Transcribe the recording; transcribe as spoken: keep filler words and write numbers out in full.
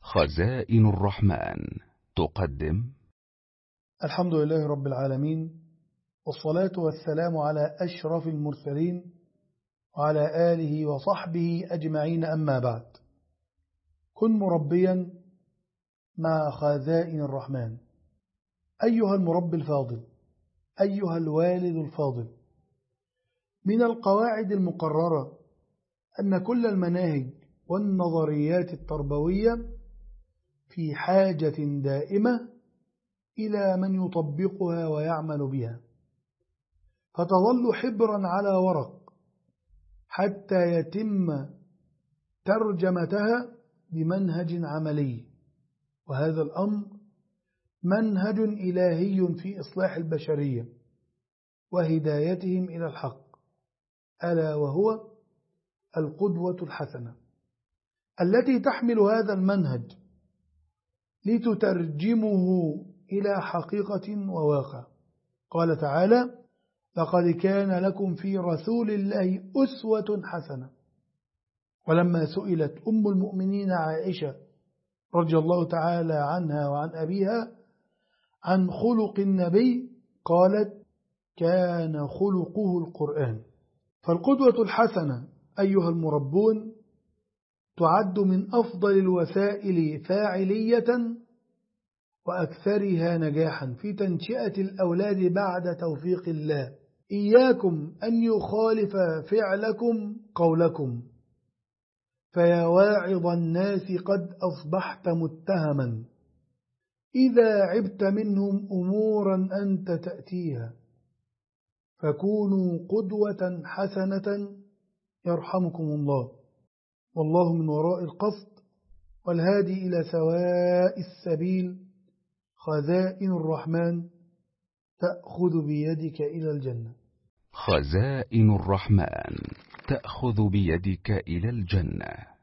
خزائن الرحمن تقدم. الحمد لله رب العالمين، والصلاة والسلام على أشرف المرسلين وعلى آله وصحبه أجمعين، أما بعد. كن مربيا مع خزائن الرحمن. أيها المربي الفاضل، أيها الوالد الفاضل، من القواعد المقررة أن كل المناهج والنظريات التربوية في حاجة دائمة إلى من يطبقها ويعمل بها، فتظل حبرا على ورق حتى يتم ترجمتها بمنهج عملي. وهذا الأمر منهج إلهي في إصلاح البشرية وهدايتهم إلى الحق، ألا وهو القدوة الحسنة، التي تحمل هذا المنهج لتترجمه إلى حقيقة وواقع. قال تعالى: لقد كان لكم في رسول الله أسوة حسنة. ولما سئلت أم المؤمنين عائشة رضي الله تعالى عنها وعن أبيها عن خلق النبي، قالت: كان خلقه القرآن. فالقدوة الحسنة أيها المربون تعد من أفضل الوسائل فاعلية وأكثرها نجاحا في تنشئة الأولاد بعد توفيق الله. إياكم أن يخالف فعلكم قولكم، فيا واعظ الناس قد أصبحت متهما إذا عبت منهم أمورا أنت تأتيها، فكونوا قدوة حسنة يرحمكم الله، والله من وراء القصد والهادي إلى سواء السبيل. خزائن الرحمن تأخذ بيدك إلى الجنة. خزائن الرحمن تأخذ بيدك إلى الجنة.